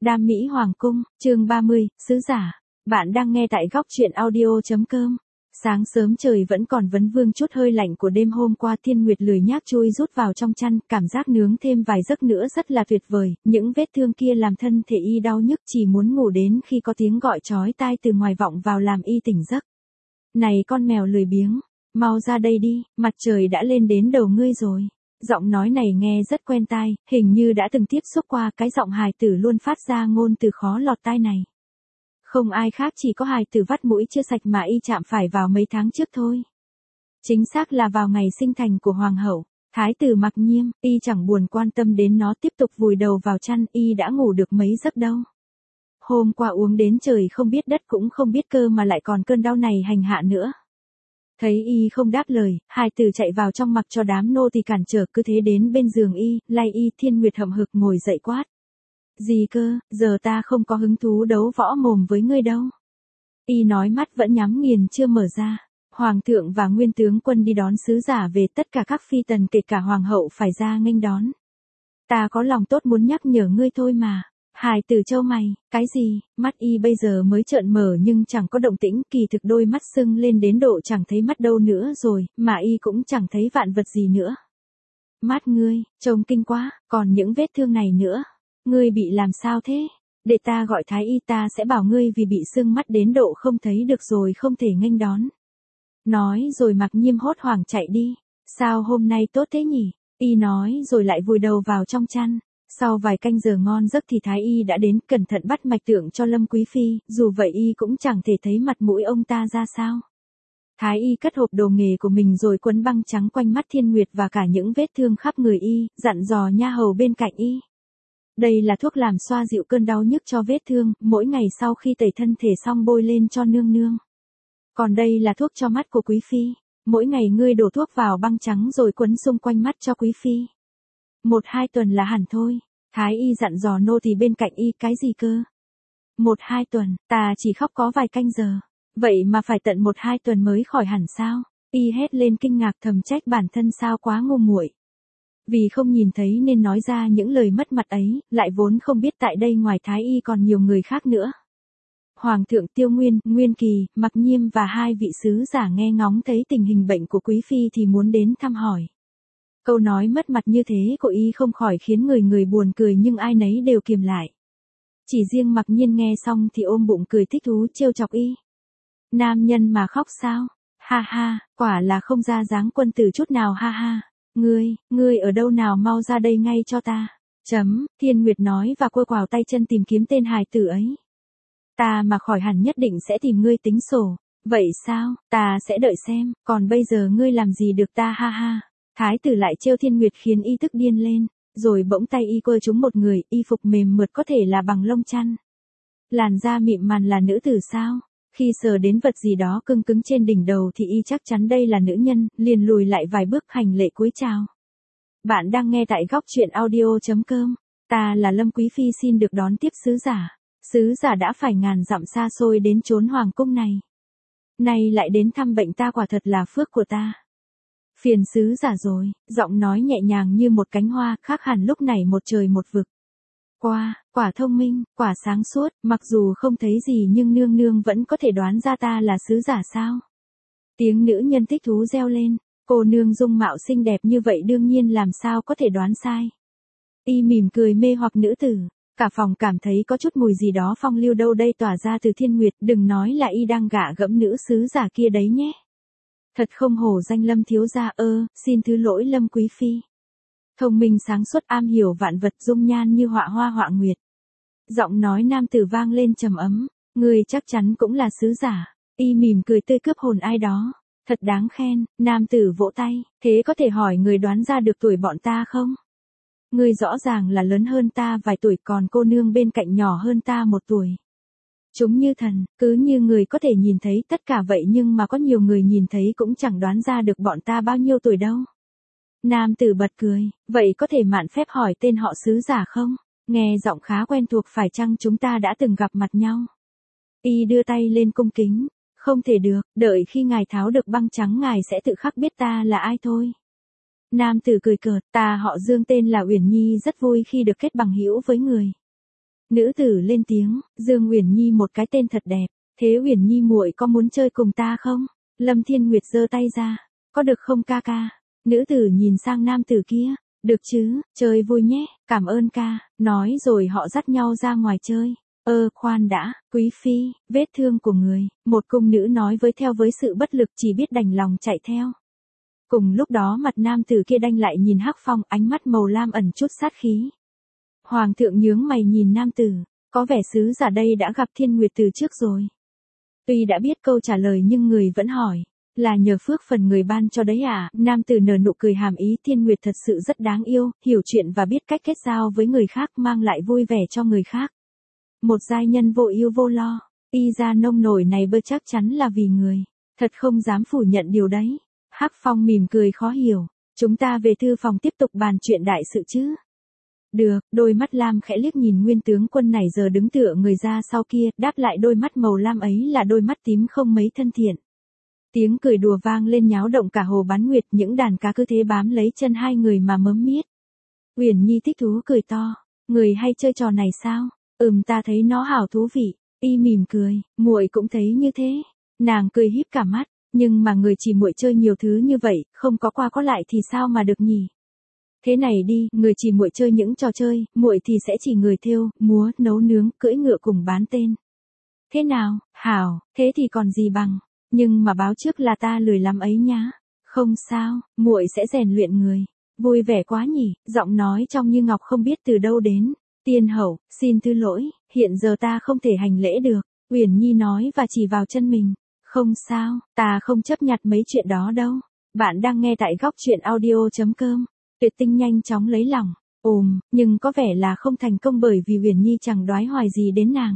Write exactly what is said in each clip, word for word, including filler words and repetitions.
Đam Mỹ Hoàng cung, chương ba mươi, sứ giả. Bạn đang nghe tại góc truyện audio chấm com. Sáng sớm trời vẫn còn vấn vương chút hơi lạnh của đêm hôm qua, Thiên Nguyệt lười nhác chui rút vào trong chăn, cảm giác nướng thêm vài giấc nữa rất là tuyệt vời, những vết thương kia làm thân thể y đau nhức, chỉ muốn ngủ đến khi có tiếng gọi chói tai từ ngoài vọng vào làm y tỉnh giấc. Này con mèo lười biếng, mau ra đây đi, mặt trời đã lên đến đầu ngươi rồi. Giọng nói này nghe rất quen tai, hình như đã từng tiếp xúc qua, cái giọng hài tử luôn phát ra ngôn từ khó lọt tai này. Không ai khác, chỉ có hài tử vắt mũi chưa sạch mà y chạm phải vào mấy tháng trước thôi. Chính xác là vào ngày sinh thành của hoàng hậu, thái tử Mặc Nhiêm, y chẳng buồn quan tâm đến nó, tiếp tục vùi đầu vào chăn, y đã ngủ được mấy giấc đâu. Hôm qua uống đến trời không biết đất cũng không biết cơ mà lại còn cơn đau này hành hạ nữa. Thấy y không đáp lời, hài tử chạy vào trong mặc cho đám nô tỳ cản trở, cứ thế đến bên giường y, lay y. Thiên Nguyệt hậm hực ngồi dậy quát. Gì cơ, giờ ta không có hứng thú đấu võ mồm với ngươi đâu. Y nói, mắt vẫn nhắm nghiền chưa mở ra. Hoàng thượng và nguyên tướng quân đi đón sứ giả về, tất cả các phi tần kể cả hoàng hậu phải ra nghênh đón. Ta có lòng tốt muốn nhắc nhở ngươi thôi mà. Hài tử trâu mày, cái gì? Mắt y bây giờ mới trợn mở nhưng chẳng có động tĩnh, kỳ thực đôi mắt sưng lên đến độ chẳng thấy mắt đâu nữa rồi, mà y cũng chẳng thấy vạn vật gì nữa. Mắt ngươi, trông kinh quá, còn những vết thương này nữa. Ngươi bị làm sao thế? Để ta gọi thái y, ta sẽ bảo ngươi, vì bị sưng mắt đến độ không thấy được rồi không thể nghênh đón. Nói rồi Mặc Nhiêm hốt hoảng chạy đi. Sao hôm nay tốt thế nhỉ? Y nói rồi lại vùi đầu vào trong chăn. Sau vài canh giờ ngon giấc thì thái y đã đến, cẩn thận bắt mạch tượng cho Lâm Quý Phi, dù vậy y cũng chẳng thể thấy mặt mũi ông ta ra sao. Thái y cất hộp đồ nghề của mình rồi quấn băng trắng quanh mắt Thiên Nguyệt và cả những vết thương khắp người y, dặn dò nha hầu bên cạnh y. Đây là thuốc làm xoa dịu cơn đau nhức cho vết thương, mỗi ngày sau khi tẩy thân thể xong bôi lên cho nương nương. Còn đây là thuốc cho mắt của Quý Phi, mỗi ngày ngươi đổ thuốc vào băng trắng rồi quấn xung quanh mắt cho Quý Phi. Một hai tuần là hẳn thôi. Thái y dặn dò nô tỳ bên cạnh y. Cái gì cơ? Một hai tuần, ta chỉ khóc có vài canh giờ. Vậy mà phải tận một hai tuần mới khỏi hẳn sao? Y hét lên kinh ngạc, thầm trách bản thân sao quá ngu muội. Vì không nhìn thấy nên nói ra những lời mất mặt ấy, lại vốn không biết tại đây ngoài Thái y còn nhiều người khác nữa. Hoàng thượng, Tiêu Nguyên, Nguyên Kỳ, Mặc Nhiêm và hai vị sứ giả nghe ngóng thấy tình hình bệnh của Quý Phi thì muốn đến thăm hỏi. Câu nói mất mặt như thế của y không khỏi khiến người người buồn cười, nhưng ai nấy đều kiềm lại. Chỉ riêng Mặc Nhiên nghe xong thì ôm bụng cười thích thú trêu chọc y. Nam nhân mà khóc sao? Ha ha, quả là không ra dáng quân tử chút nào, ha ha. Ngươi, ngươi ở đâu nào, mau ra đây ngay cho ta. Chấm, Thiên Nguyệt nói và quơ quào tay chân tìm kiếm tên hài tử ấy. Ta mà khỏi hẳn nhất định sẽ tìm ngươi tính sổ. Vậy sao, ta sẽ đợi xem, còn bây giờ ngươi làm gì được ta, ha ha. Thái tử lại trêu Thiên Nguyệt khiến y tức điên lên, rồi bỗng tay y quơ trúng một người, y phục mềm mượt có thể là bằng lông chăn. Làn da mịn màng là nữ tử sao? Khi sờ đến vật gì đó cưng cứng trên đỉnh đầu thì y chắc chắn đây là nữ nhân, liền lùi lại vài bước hành lễ cúi chào. Bạn đang nghe tại góc truyện audio chấm com. Ta là Lâm Quý Phi, xin được đón tiếp sứ giả. Sứ giả đã phải ngàn dặm xa xôi đến chốn hoàng cung này. Nay lại đến thăm bệnh ta, quả thật là phước của ta. Phiền sứ giả rồi, giọng nói nhẹ nhàng như một cánh hoa, khác hẳn lúc này một trời một vực. Qua, quả thông minh, quả sáng suốt, mặc dù không thấy gì nhưng nương nương vẫn có thể đoán ra ta là sứ giả sao? Tiếng nữ nhân thích thú reo lên, cô nương dung mạo xinh đẹp như vậy đương nhiên làm sao có thể đoán sai. Y mỉm cười mê hoặc nữ tử, cả phòng cảm thấy có chút mùi gì đó phong lưu đâu đây tỏa ra từ Thiên Nguyệt, đừng nói là y đang gạ gẫm nữ sứ giả kia đấy nhé. Thật không hổ danh Lâm thiếu gia, ơ, xin thứ lỗi Lâm Quý Phi. Thông minh sáng suốt, am hiểu vạn vật, dung nhan như họa hoa họa nguyệt. Giọng nói nam tử vang lên trầm ấm, người chắc chắn cũng là sứ giả. Y mỉm cười tươi cướp hồn ai đó. Thật đáng khen, nam tử vỗ tay, thế có thể hỏi người đoán ra được tuổi bọn ta không? Người rõ ràng là lớn hơn ta vài tuổi, còn cô nương bên cạnh nhỏ hơn ta một tuổi. Chúng như thần, cứ như người có thể nhìn thấy tất cả vậy nhưng mà có nhiều người nhìn thấy cũng chẳng đoán ra được bọn ta bao nhiêu tuổi đâu. Nam tử bật cười, vậy có thể mạn phép hỏi tên họ sứ giả không? Nghe giọng khá quen thuộc, phải chăng chúng ta đã từng gặp mặt nhau? Y đưa tay lên cung kính, không thể được, đợi khi ngài tháo được băng trắng ngài sẽ tự khắc biết ta là ai thôi. Nam tử cười cợt, ta họ Dương tên là Uyển Nhi, rất vui khi được kết bằng hữu với người. Nữ tử lên tiếng, Dương Uyển Nhi một cái tên thật đẹp, thế Uyển Nhi muội có muốn chơi cùng ta không? Lâm Thiên Nguyệt giơ tay ra, có được không ca ca? Nữ tử nhìn sang nam tử kia, được chứ, chơi vui nhé, cảm ơn ca, nói rồi họ dắt nhau ra ngoài chơi. Ơ, khoan đã, quý phi, vết thương của người, một cung nữ nói với theo với sự bất lực chỉ biết đành lòng chạy theo. Cùng lúc đó mặt nam tử kia đanh lại nhìn Hắc Phong, ánh mắt màu lam ẩn chút sát khí. Hoàng thượng nhướng mày nhìn nam tử, có vẻ sứ giả đây đã gặp Thiên Nguyệt từ trước rồi. Tuy đã biết câu trả lời nhưng người vẫn hỏi, là nhờ phước phần người ban cho đấy à? Nam tử nở nụ cười hàm ý, Thiên Nguyệt thật sự rất đáng yêu, hiểu chuyện và biết cách kết giao với người khác, mang lại vui vẻ cho người khác. Một giai nhân vô yêu vô lo, y ra nông nổi này bơ chắc chắn là vì người, thật không dám phủ nhận điều đấy. Hắc Phong mỉm cười khó hiểu, chúng ta về thư phòng tiếp tục bàn chuyện đại sự chứ. Được, đôi mắt lam khẽ liếc nhìn nguyên tướng quân này giờ đứng tựa người ra sau kia, đáp lại đôi mắt màu lam ấy là đôi mắt tím không mấy thân thiện. Tiếng cười đùa vang lên nháo động cả hồ bán nguyệt, những đàn cá cứ thế bám lấy chân hai người mà mớm miết. Uyển Nhi thích thú cười to, người hay chơi trò này sao? Ừm, ta thấy nó hảo thú vị. Y mỉm cười, muội cũng thấy như thế. Nàng cười híp cả mắt, nhưng mà người chỉ muội chơi nhiều thứ như vậy, không có qua có lại thì sao mà được nhỉ? Thế này đi, người chỉ muội chơi những trò chơi, muội thì sẽ chỉ người thêu, múa, nấu nướng, cưỡi ngựa cùng bán tên. Thế nào? Hảo, thế thì còn gì bằng. Nhưng mà báo trước là ta lười lắm ấy nhá. Không sao, muội sẽ rèn luyện người. Vui vẻ quá nhỉ, giọng nói trong như ngọc không biết từ đâu đến. Tiên hậu, xin thứ lỗi, hiện giờ ta không thể hành lễ được. Uyển Nhi nói và chỉ vào chân mình. Không sao, ta không chấp nhặt mấy chuyện đó đâu. Bạn đang nghe tại góc truyện audio chấm com. Tuyệt Tinh nhanh chóng lấy lòng. Ồm, nhưng có vẻ là không thành công bởi vì Uyển Nhi chẳng đoái hoài gì đến nàng.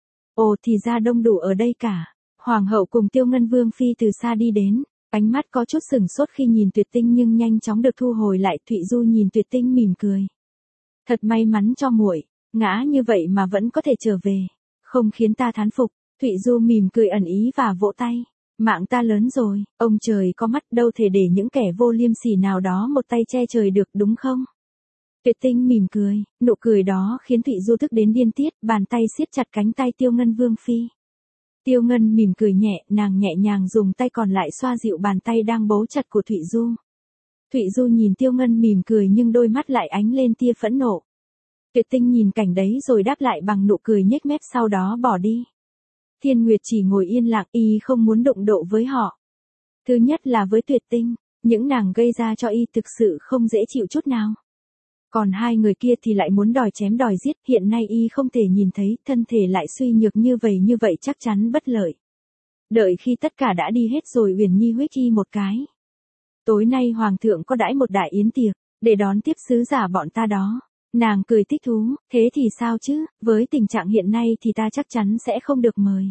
Ồ, thì ra đông đủ ở đây cả. Hoàng hậu cùng Tiêu Ngân Vương phi từ xa đi đến, ánh mắt có chút sừng sốt khi nhìn Tuyệt Tinh nhưng nhanh chóng được thu hồi lại. Thụy Du nhìn Tuyệt Tinh mỉm cười. Thật may mắn cho muội, ngã như vậy mà vẫn có thể trở về, không khiến ta thán phục. Thụy Du mỉm cười ẩn ý và vỗ tay. Mạng ta lớn rồi, ông trời có mắt, đâu thể để những kẻ vô liêm sỉ nào đó một tay che trời được, đúng không? Tuyệt Tinh mỉm cười, nụ cười đó khiến Thụy Du thức đến điên tiết, bàn tay siết chặt cánh tay Tiêu Ngân Vương phi. Tiêu Ngân mỉm cười nhẹ, nàng nhẹ nhàng dùng tay còn lại xoa dịu bàn tay đang bấu chặt của Thụy Du. Thụy Du nhìn Tiêu Ngân mỉm cười nhưng đôi mắt lại ánh lên tia phẫn nộ. Tuyệt Tinh nhìn cảnh đấy rồi đáp lại bằng nụ cười nhếch mép, sau đó bỏ đi. Thiên Nguyệt chỉ ngồi yên lặng, y không muốn đụng độ với họ. Thứ nhất là với Tuyệt Tinh, những nàng gây ra cho y thực sự không dễ chịu chút nào. Còn hai người kia thì lại muốn đòi chém đòi giết, hiện nay y không thể nhìn thấy, thân thể lại suy nhược như vậy như vậy chắc chắn bất lợi. Đợi khi tất cả đã đi hết rồi Uyển Nhi huých y một cái. Tối nay hoàng thượng có đãi một đại yến tiệc, để đón tiếp sứ giả bọn ta đó. Nàng cười thích thú, thế thì sao chứ, với tình trạng hiện nay thì ta chắc chắn sẽ không được mời.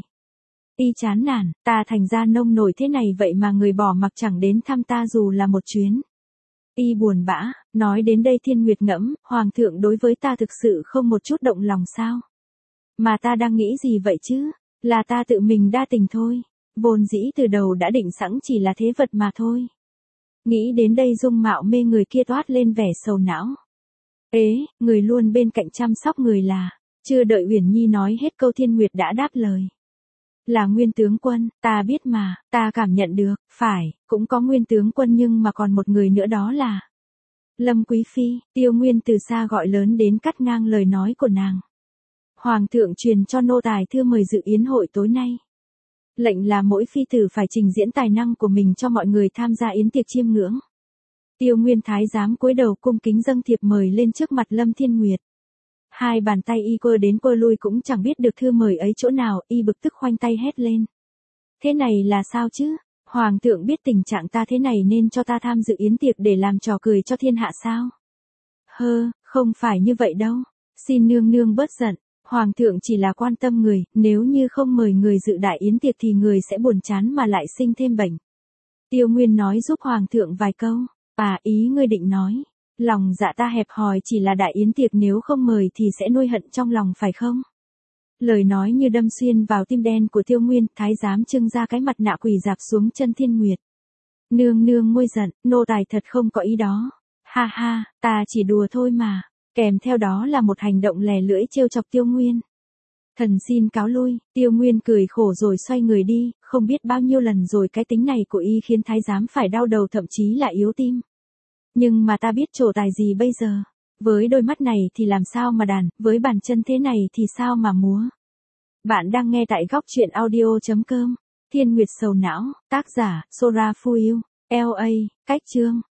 Y chán nản, ta thành ra nông nổi thế này vậy mà người bỏ mặc chẳng đến thăm ta dù là một chuyến. Y buồn bã, nói đến đây Thiên Nguyệt ngẫm, hoàng thượng đối với ta thực sự không một chút động lòng sao? Mà ta đang nghĩ gì vậy chứ? Là ta tự mình đa tình thôi. Vốn dĩ từ đầu đã định sẵn chỉ là thế vật mà thôi. Nghĩ đến đây dung mạo mê người kia toát lên vẻ sầu não. Ế, người luôn bên cạnh chăm sóc người là, chưa đợi Uyển Nhi nói hết câu Thiên Nguyệt đã đáp lời. Là Nguyên tướng quân, ta biết mà, ta cảm nhận được, phải, cũng có Nguyên tướng quân nhưng mà còn một người nữa đó là Lâm Quý Phi. Tiêu Nguyên từ xa gọi lớn đến cắt ngang lời nói của nàng. Hoàng thượng truyền cho nô tài thưa mời dự yến hội tối nay. Lệnh là mỗi phi tử phải trình diễn tài năng của mình cho mọi người tham gia yến tiệc chiêm ngưỡng. Tiêu Nguyên thái giám cúi đầu cung kính dâng thiệp mời lên trước mặt Lâm Thiên Nguyệt. Hai bàn tay y quơ đến quơ lui cũng chẳng biết được thư mời ấy chỗ nào, y bực tức khoanh tay hét lên. Thế này là sao chứ? Hoàng thượng biết tình trạng ta thế này nên cho ta tham dự yến tiệc để làm trò cười cho thiên hạ sao? Hơ, không phải như vậy đâu. Xin nương nương bớt giận. Hoàng thượng chỉ là quan tâm người, nếu như không mời người dự đại yến tiệc thì người sẽ buồn chán mà lại sinh thêm bệnh. Tiêu Nguyên nói giúp hoàng thượng vài câu. À, ý ngươi định nói, lòng dạ ta hẹp hòi, chỉ là đại yến tiệc nếu không mời thì sẽ nuôi hận trong lòng phải không? Lời nói như đâm xuyên vào tim đen của Tiêu Nguyên, thái giám trưng ra cái mặt nạ quỳ dạp xuống chân Thiên Nguyệt. Nương nương nguôi giận, nô tài thật không có ý đó. Ha ha, ta chỉ đùa thôi mà. Kèm theo đó là một hành động lè lưỡi trêu chọc Tiêu Nguyên. Thần xin cáo lui, Tiêu Nguyên cười khổ rồi xoay người đi, không biết bao nhiêu lần rồi cái tính này của y khiến thái giám phải đau đầu thậm chí là yếu tim. Nhưng mà ta biết trổ tài gì bây giờ, với đôi mắt này thì làm sao mà đàn, với bàn chân thế này thì sao mà múa. Bạn đang nghe tại góc truyện audio.com, Thiên Nguyệt sầu não, tác giả, Sora Phu Yêu, lờ a, cách chương.